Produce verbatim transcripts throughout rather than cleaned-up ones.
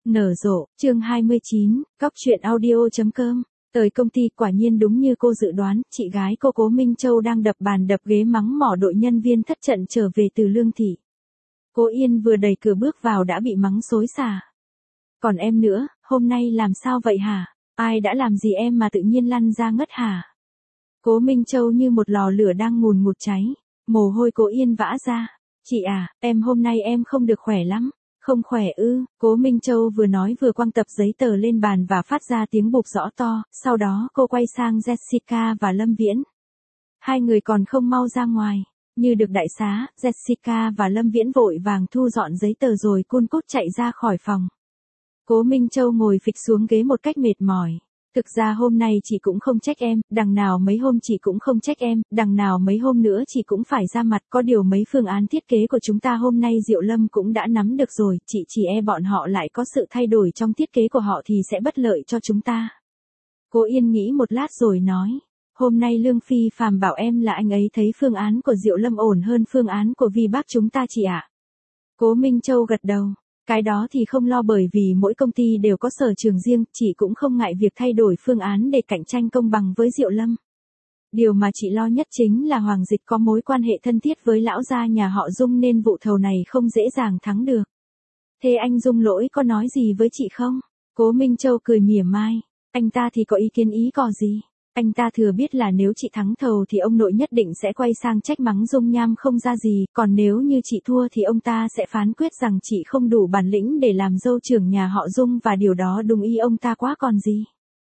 Nở rộ, chương hai mươi chín, cóc truyện audio.com. Tới công ty quả nhiên đúng như cô dự đoán, chị gái cô Cố Minh Châu đang đập bàn đập ghế mắng mỏ đội nhân viên thất trận trở về từ Lương Thị. Cố Yên vừa đẩy cửa bước vào đã bị mắng xối xả. Còn em nữa, hôm nay làm sao vậy hả? Ai đã làm gì em mà tự nhiên lăn ra ngất hả? Cố Minh Châu như một lò lửa đang ngùn ngụt cháy, mồ hôi Cố Yên vã ra. Chị à, em hôm nay em không được khỏe lắm. Không khỏe ư? Cố Minh Châu vừa nói vừa quăng tập giấy tờ lên bàn và phát ra tiếng bụp rõ to, sau đó cô quay sang Jessica và Lâm Viễn. Hai người còn không mau ra ngoài. Như được đại xá, Jessica và Lâm Viễn vội vàng thu dọn giấy tờ rồi cun cút chạy ra khỏi phòng. Cố Minh Châu ngồi phịch xuống ghế một cách mệt mỏi. Thực ra hôm nay chị cũng không trách em, đằng nào mấy hôm chị cũng không trách em, đằng nào mấy hôm nữa chị cũng phải ra mặt, có điều mấy phương án thiết kế của chúng ta hôm nay Diệu Lâm cũng đã nắm được rồi, chị chỉ e bọn họ lại có sự thay đổi trong thiết kế của họ thì sẽ bất lợi cho chúng ta. Cố Yên nghĩ một lát rồi nói, hôm nay Lương Phi Phàm bảo em là anh ấy thấy phương án của Diệu Lâm ổn hơn phương án của Vi Bác chúng ta chị ạ. Cố Minh Châu gật đầu. Cái đó thì không lo bởi vì mỗi công ty đều có sở trường riêng, chị cũng không ngại việc thay đổi phương án để cạnh tranh công bằng với Diệu Lâm. Điều mà chị lo nhất chính là Hoàng Dịch có mối quan hệ thân thiết với lão gia nhà họ Dung nên vụ thầu này không dễ dàng thắng được. Thế anh Dung Lỗi có nói gì với chị không? Cố Minh Châu cười mỉa mai. Anh ta thì có ý kiến ý cò gì? Anh ta thừa biết là nếu chị thắng thầu thì ông nội nhất định sẽ quay sang trách mắng Dung Nham không ra gì, còn nếu như chị thua thì ông ta sẽ phán quyết rằng chị không đủ bản lĩnh để làm dâu trưởng nhà họ Dung và điều đó đúng ý ông ta quá còn gì.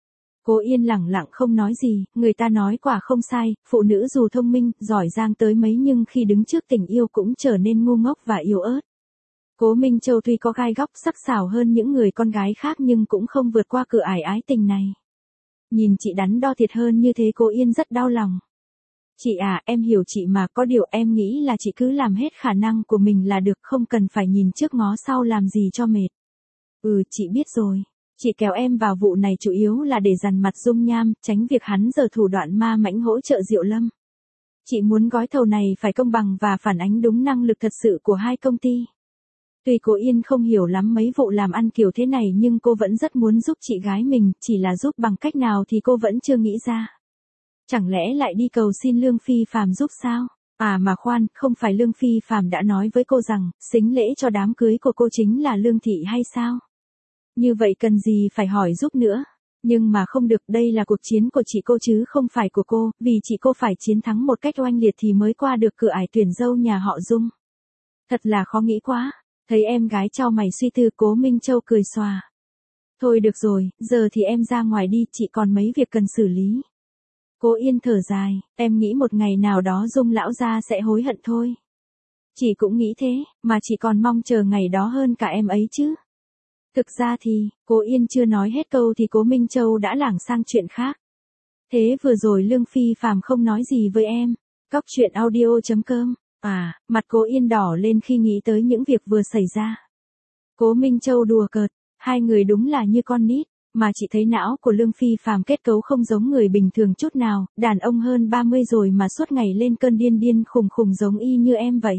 Cố Yên lẳng lặng không nói gì, người ta nói quả không sai, phụ nữ dù thông minh, giỏi giang tới mấy nhưng khi đứng trước tình yêu cũng trở nên ngu ngốc và yếu ớt. Cố Minh Châu tuy có gai góc sắc sảo hơn những người con gái khác nhưng cũng không vượt qua cửa ải ái tình này. Nhìn chị đắn đo thiệt hơn như thế Cố Yên rất đau lòng. Chị à, em hiểu chị mà, có điều em nghĩ là chị cứ làm hết khả năng của mình là được, không cần phải nhìn trước ngó sau làm gì cho mệt. Ừ, chị biết rồi. Chị kéo em vào vụ này chủ yếu là để dằn mặt Dung Nham, tránh việc hắn giở thủ đoạn ma mãnh hỗ trợ Diệu Lâm. Chị muốn gói thầu này phải công bằng và phản ánh đúng năng lực thật sự của hai công ty. Tuy Cố Yên không hiểu lắm mấy vụ làm ăn kiểu thế này nhưng cô vẫn rất muốn giúp chị gái mình, chỉ là giúp bằng cách nào thì cô vẫn chưa nghĩ ra. Chẳng lẽ lại đi cầu xin Lương Phi Phàm giúp sao? À mà khoan, không phải Lương Phi Phàm đã nói với cô rằng, sính lễ cho đám cưới của cô chính là Lương Thị hay sao? Như vậy cần gì phải hỏi giúp nữa? Nhưng mà không được, đây là cuộc chiến của chị cô chứ không phải của cô, vì chị cô phải chiến thắng một cách oanh liệt thì mới qua được cửa ải tuyển dâu nhà họ Dung. Thật là khó nghĩ quá. Thấy em gái chau mày suy tư Cố Minh Châu cười xòa. Thôi được rồi, giờ thì em ra ngoài đi, chị còn mấy việc cần xử lý. Cố Yên thở dài, em nghĩ một ngày nào đó Dung lão gia sẽ hối hận thôi. Chị cũng nghĩ thế, mà chị còn mong chờ ngày đó hơn cả em ấy chứ. Thực ra thì, Cố Yên chưa nói hết câu thì Cố Minh Châu đã lảng sang chuyện khác. Thế vừa rồi Lương Phi Phàm không nói gì với em. Cóc truyện audio.com. À, mặt Cố Yên đỏ lên khi nghĩ tới những việc vừa xảy ra. Cố Minh Châu đùa cợt, hai người đúng là như con nít, mà chị thấy não của Lương Phi Phàm kết cấu không giống người bình thường chút nào, đàn ông hơn ba mươi rồi mà suốt ngày lên cơn điên điên khùng khùng giống y như em vậy.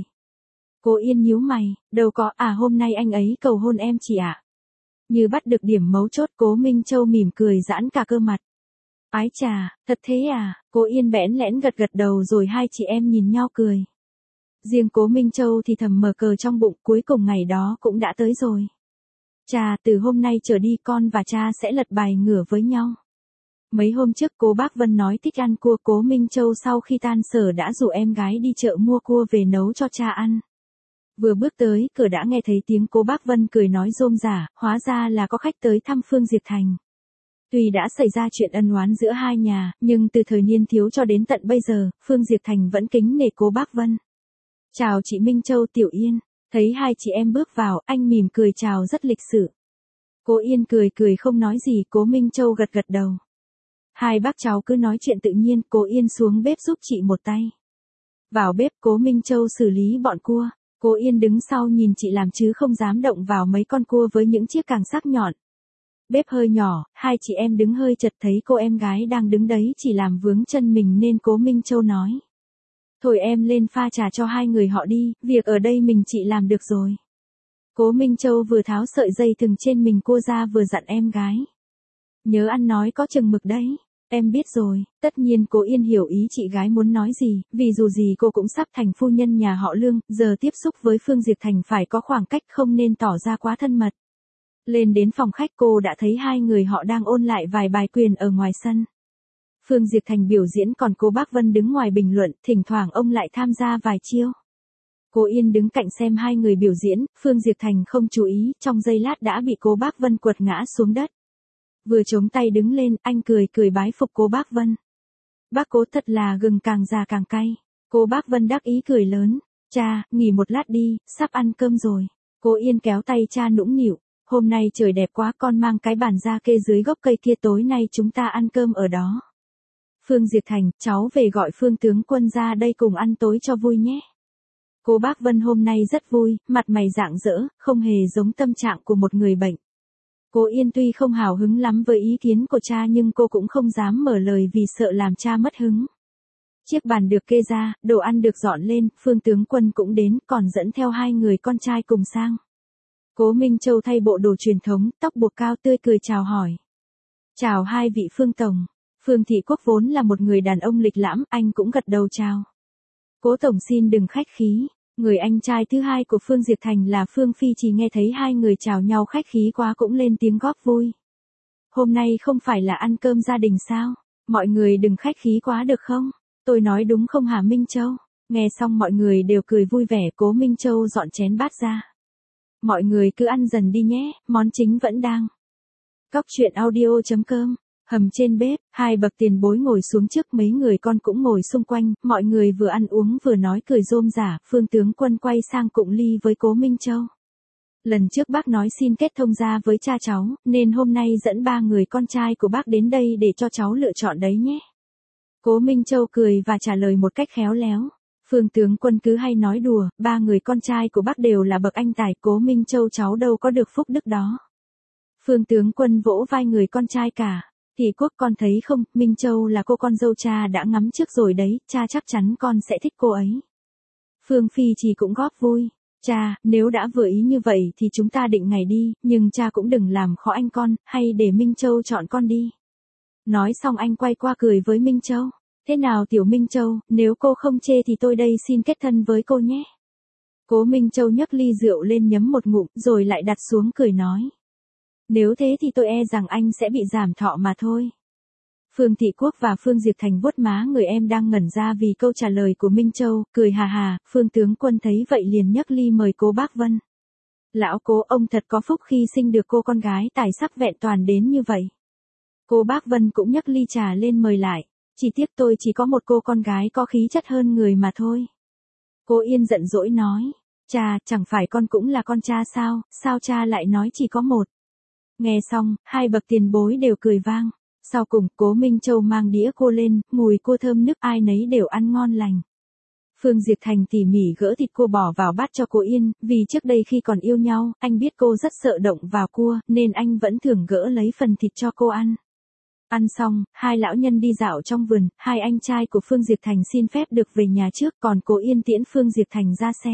Cố Yên nhíu mày, đâu có, à hôm nay anh ấy cầu hôn em chị ạ. À? Như bắt được điểm mấu chốt Cố Minh Châu mỉm cười giãn cả cơ mặt. Ái chà, thật thế à? Cố Yên bẽn lẽn gật gật đầu rồi hai chị em nhìn nhau cười. Riêng Cố Minh Châu thì thầm mờ cờ trong bụng, cuối cùng ngày đó cũng đã tới rồi. Chà, từ hôm nay trở đi con và cha sẽ lật bài ngửa với nhau. Mấy hôm trước Cố Bác Vân nói thích ăn cua, Cố Minh Châu sau khi tan sở đã rủ em gái đi chợ mua cua về nấu cho cha ăn. Vừa bước tới cửa đã nghe thấy tiếng Cố Bác Vân cười nói rôm rả, hóa ra là có khách tới thăm Phương Diệp Thành. Tuy đã xảy ra chuyện ân oán giữa hai nhà, nhưng từ thời niên thiếu cho đến tận bây giờ, Phương Diệp Thành vẫn kính nể Cố Bác Vân. Chào chị Minh Châu Tiểu Yên, thấy hai chị em bước vào, anh mỉm cười chào rất lịch sự. Cố Yên cười cười không nói gì, Cố Minh Châu gật gật đầu. Hai bác cháu cứ nói chuyện tự nhiên, Cố Yên xuống bếp giúp chị một tay. Vào bếp Cố Minh Châu xử lý bọn cua, Cố Yên đứng sau nhìn chị làm chứ không dám động vào mấy con cua với những chiếc càng sắc nhọn. Bếp hơi nhỏ, hai chị em đứng hơi chật thấy cô em gái đang đứng đấy chỉ làm vướng chân mình nên Cố Minh Châu nói. Thôi em lên pha trà cho hai người họ đi, việc ở đây mình chị làm được rồi. Cố Minh Châu vừa tháo sợi dây thừng trên mình cô ra vừa dặn em gái. Nhớ ăn nói có chừng mực đấy. Em biết rồi, tất nhiên Cố Yên hiểu ý chị gái muốn nói gì, vì dù gì cô cũng sắp thành phu nhân nhà họ Lương, giờ tiếp xúc với Phương Diệp Thành phải có khoảng cách không nên tỏ ra quá thân mật. Lên đến phòng khách cô đã thấy hai người họ đang ôn lại vài bài quyền ở ngoài sân. Phương Diệp Thành biểu diễn còn cô Bác Vân đứng ngoài bình luận, thỉnh thoảng ông lại tham gia vài chiêu. Cố Yên đứng cạnh xem hai người biểu diễn, Phương Diệp Thành không chú ý, trong giây lát đã bị cô Bác Vân quật ngã xuống đất. Vừa chống tay đứng lên, anh cười cười bái phục cô Bác Vân. Bác Cố thật là gừng càng già càng cay. Cô Bác Vân đắc ý cười lớn. Cha, nghỉ một lát đi, sắp ăn cơm rồi. Cố Yên kéo tay cha nũng nịu. Hôm nay trời đẹp quá, con mang cái bàn ra kê dưới gốc cây kia, tối nay chúng ta ăn cơm ở đó. Phương Diệp Thành, cháu về gọi Phương tướng quân ra đây cùng ăn tối cho vui nhé. Cô Bác Vân hôm nay rất vui, mặt mày rạng rỡ, không hề giống tâm trạng của một người bệnh. Cố Yên tuy không hào hứng lắm với ý kiến của cha nhưng cô cũng không dám mở lời vì sợ làm cha mất hứng. Chiếc bàn được kê ra, đồ ăn được dọn lên, Phương tướng quân cũng đến, còn dẫn theo hai người con trai cùng sang. Cố Minh Châu thay bộ đồ truyền thống, tóc buộc cao tươi cười chào hỏi. Chào hai vị Phương Tổng. Phương Thị Quốc vốn là một người đàn ông lịch lãm, anh cũng gật đầu chào. Cố Tổng xin đừng khách khí. Người anh trai thứ hai của Phương Diệp Thành là Phương Phi chỉ nghe thấy hai người chào nhau khách khí quá cũng lên tiếng góp vui. Hôm nay không phải là ăn cơm gia đình sao? Mọi người đừng khách khí quá được không? Tôi nói đúng không hả Minh Châu? Nghe xong mọi người đều cười vui vẻ. Cố Minh Châu dọn chén bát ra. Mọi người cứ ăn dần đi nhé, món chính vẫn đang. Cóc truyện audio chấm com. Hầm trên bếp, hai bậc tiền bối ngồi xuống trước, mấy người con cũng ngồi xung quanh, mọi người vừa ăn uống vừa nói cười rôm rả. Phương tướng quân quay sang cụng ly với Cố Minh Châu. Lần trước bác nói xin kết thông gia với cha cháu, nên hôm nay dẫn ba người con trai của bác đến đây để cho cháu lựa chọn đấy nhé. Cố Minh Châu cười và trả lời một cách khéo léo. Phương tướng quân cứ hay nói đùa, ba người con trai của bác đều là bậc anh tài, Cố Minh Châu cháu đâu có được phúc đức đó. Phương tướng quân vỗ vai người con trai cả. Thị Quốc con thấy không, Minh Châu là cô con dâu cha đã ngắm trước rồi đấy, cha chắc chắn con sẽ thích cô ấy. Phương Phi chỉ cũng góp vui. Cha, nếu đã vừa ý như vậy thì chúng ta định ngày đi, nhưng cha cũng đừng làm khó anh con, hay để Minh Châu chọn con đi. Nói xong anh quay qua cười với Minh Châu. Thế nào tiểu Minh Châu, nếu cô không chê thì tôi đây xin kết thân với cô nhé. Cố Minh Châu nhấc ly rượu lên nhấm một ngụm rồi lại đặt xuống cười nói. Nếu thế thì tôi e rằng anh sẽ bị giảm thọ mà thôi. Phương Thị Quốc và Phương Diệp Thành vuốt má người em đang ngẩn ra vì câu trả lời của Minh Châu, cười hà hà. Phương tướng quân thấy vậy liền nhấc ly mời Cố Bác Vân. Lão Cố, ông thật có phúc khi sinh được cô con gái tài sắc vẹn toàn đến như vậy. Cố Bác Vân cũng nhấc ly trà lên mời lại. Chỉ tiếc tôi chỉ có một cô con gái có khí chất hơn người mà thôi. Cố Yên giận dỗi nói. Cha, chẳng phải con cũng là con cha sao, sao cha lại nói chỉ có một. Nghe xong, hai bậc tiền bối đều cười vang. Sau cùng, Cố Minh Châu mang đĩa cô lên, mùi cua thơm nức ai nấy đều ăn ngon lành. Phương Diệp Thành tỉ mỉ gỡ thịt cua bỏ vào bát cho cô Yên, vì trước đây khi còn yêu nhau, anh biết cô rất sợ động vào cua, nên anh vẫn thường gỡ lấy phần thịt cho cô ăn. Ăn xong, hai lão nhân đi dạo trong vườn, hai anh trai của Phương Diệp Thành xin phép được về nhà trước, còn cô Yên tiễn Phương Diệp Thành ra xe.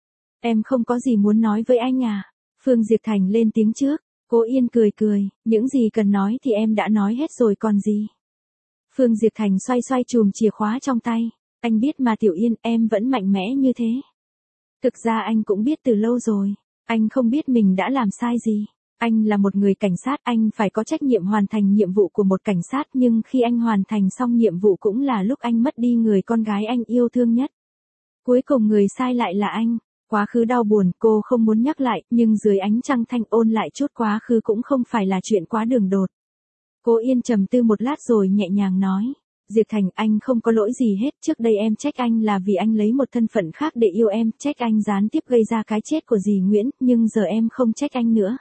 Em không có gì muốn nói với anh à? Phương Diệp Thành lên tiếng trước. Cố Yên cười cười, những gì cần nói thì em đã nói hết rồi còn gì. Phương Diệp Thành xoay xoay chùm chìa khóa trong tay. Anh biết mà Tiểu Yên, em vẫn mạnh mẽ như thế. Thực ra anh cũng biết từ lâu rồi. Anh không biết mình đã làm sai gì. Anh là một người cảnh sát, anh phải có trách nhiệm hoàn thành nhiệm vụ của một cảnh sát, nhưng khi anh hoàn thành xong nhiệm vụ cũng là lúc anh mất đi người con gái anh yêu thương nhất. Cuối cùng người sai lại là anh. Quá khứ đau buồn, cô không muốn nhắc lại, nhưng dưới ánh trăng thanh ôn lại chút quá khứ cũng không phải là chuyện quá đường đột. Cố Yên trầm tư một lát rồi nhẹ nhàng nói. Diệp Thành, anh không có lỗi gì hết, trước đây em trách anh là vì anh lấy một thân phận khác để yêu em, trách anh gián tiếp gây ra cái chết của dì Nguyễn, nhưng giờ em không trách anh nữa.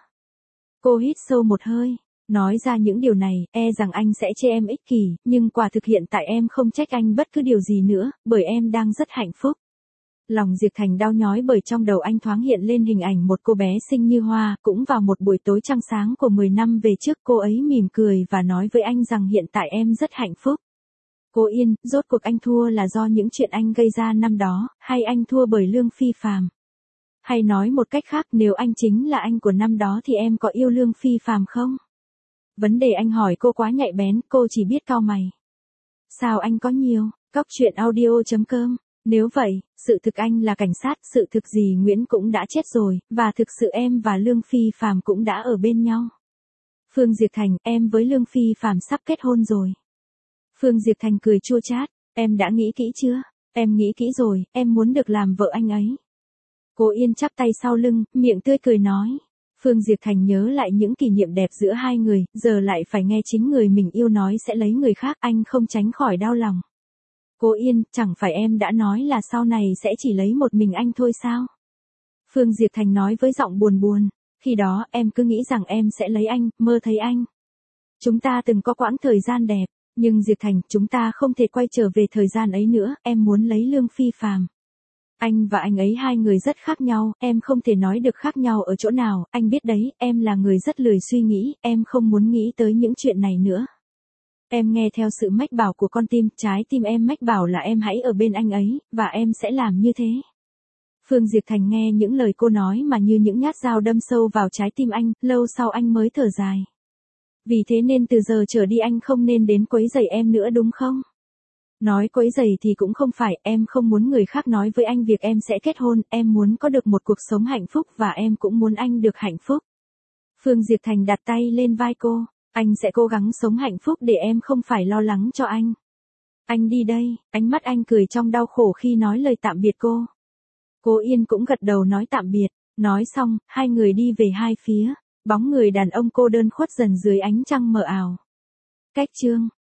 Cô hít sâu một hơi, nói ra những điều này, e rằng anh sẽ chê em ích kỷ, nhưng quả thực hiện tại em không trách anh bất cứ điều gì nữa, bởi em đang rất hạnh phúc. Lòng Diệp Thành đau nhói bởi trong đầu anh thoáng hiện lên hình ảnh một cô bé xinh như hoa, cũng vào một buổi tối trăng sáng của mười năm về trước, cô ấy mỉm cười và nói với anh rằng hiện tại em rất hạnh phúc. Cố Yên, rốt cuộc anh thua là do những chuyện anh gây ra năm đó, hay anh thua bởi lương phi phàm? Hay nói một cách khác, nếu anh chính là anh của năm đó thì em có yêu Lương Phi Phàm không? Vấn đề anh hỏi cô quá nhạy bén, cô chỉ biết cau mày. Sao anh có nhiều? Cóc truyện audio chấm com. Nếu vậy, sự thực anh là cảnh sát, sự thực dì Nguyễn cũng đã chết rồi, và thực sự em và Lương Phi Phàm cũng đã ở bên nhau. Phương Diệp Thành, em với Lương Phi Phàm sắp kết hôn rồi. Phương Diệp Thành cười chua chát, em đã nghĩ kỹ chưa? Em nghĩ kỹ rồi, em muốn được làm vợ anh ấy. Cố Yên chắp tay sau lưng, miệng tươi cười nói. Phương Diệp Thành nhớ lại những kỷ niệm đẹp giữa hai người, giờ lại phải nghe chính người mình yêu nói sẽ lấy người khác, anh không tránh khỏi đau lòng. Cố Yên, chẳng phải em đã nói là sau này sẽ chỉ lấy một mình anh thôi sao? Phương Diệp Thành nói với giọng buồn buồn, khi đó em cứ nghĩ rằng em sẽ lấy anh, mơ thấy anh. Chúng ta từng có quãng thời gian đẹp, nhưng Diệp Thành, chúng ta không thể quay trở về thời gian ấy nữa, em muốn lấy Lương Phi Phàm. Anh và anh ấy hai người rất khác nhau, em không thể nói được khác nhau ở chỗ nào, anh biết đấy, em là người rất lười suy nghĩ, em không muốn nghĩ tới những chuyện này nữa. Em nghe theo sự mách bảo của con tim, trái tim em mách bảo là em hãy ở bên anh ấy, và em sẽ làm như thế. Phương Diệp Thành nghe những lời cô nói mà như những nhát dao đâm sâu vào trái tim anh, lâu sau anh mới thở dài. Vì thế nên từ giờ trở đi anh không nên đến quấy rầy em nữa đúng không? Nói quấy rầy thì cũng không phải, em không muốn người khác nói với anh việc em sẽ kết hôn, em muốn có được một cuộc sống hạnh phúc và em cũng muốn anh được hạnh phúc. Phương Diệp Thành đặt tay lên vai cô, anh sẽ cố gắng sống hạnh phúc để em không phải lo lắng cho anh. Anh đi đây, ánh mắt anh cười trong đau khổ khi nói lời tạm biệt cô. Cố Yên cũng gật đầu nói tạm biệt, nói xong, hai người đi về hai phía, bóng người đàn ông cô đơn khuất dần dưới ánh trăng mờ ảo. Cách chương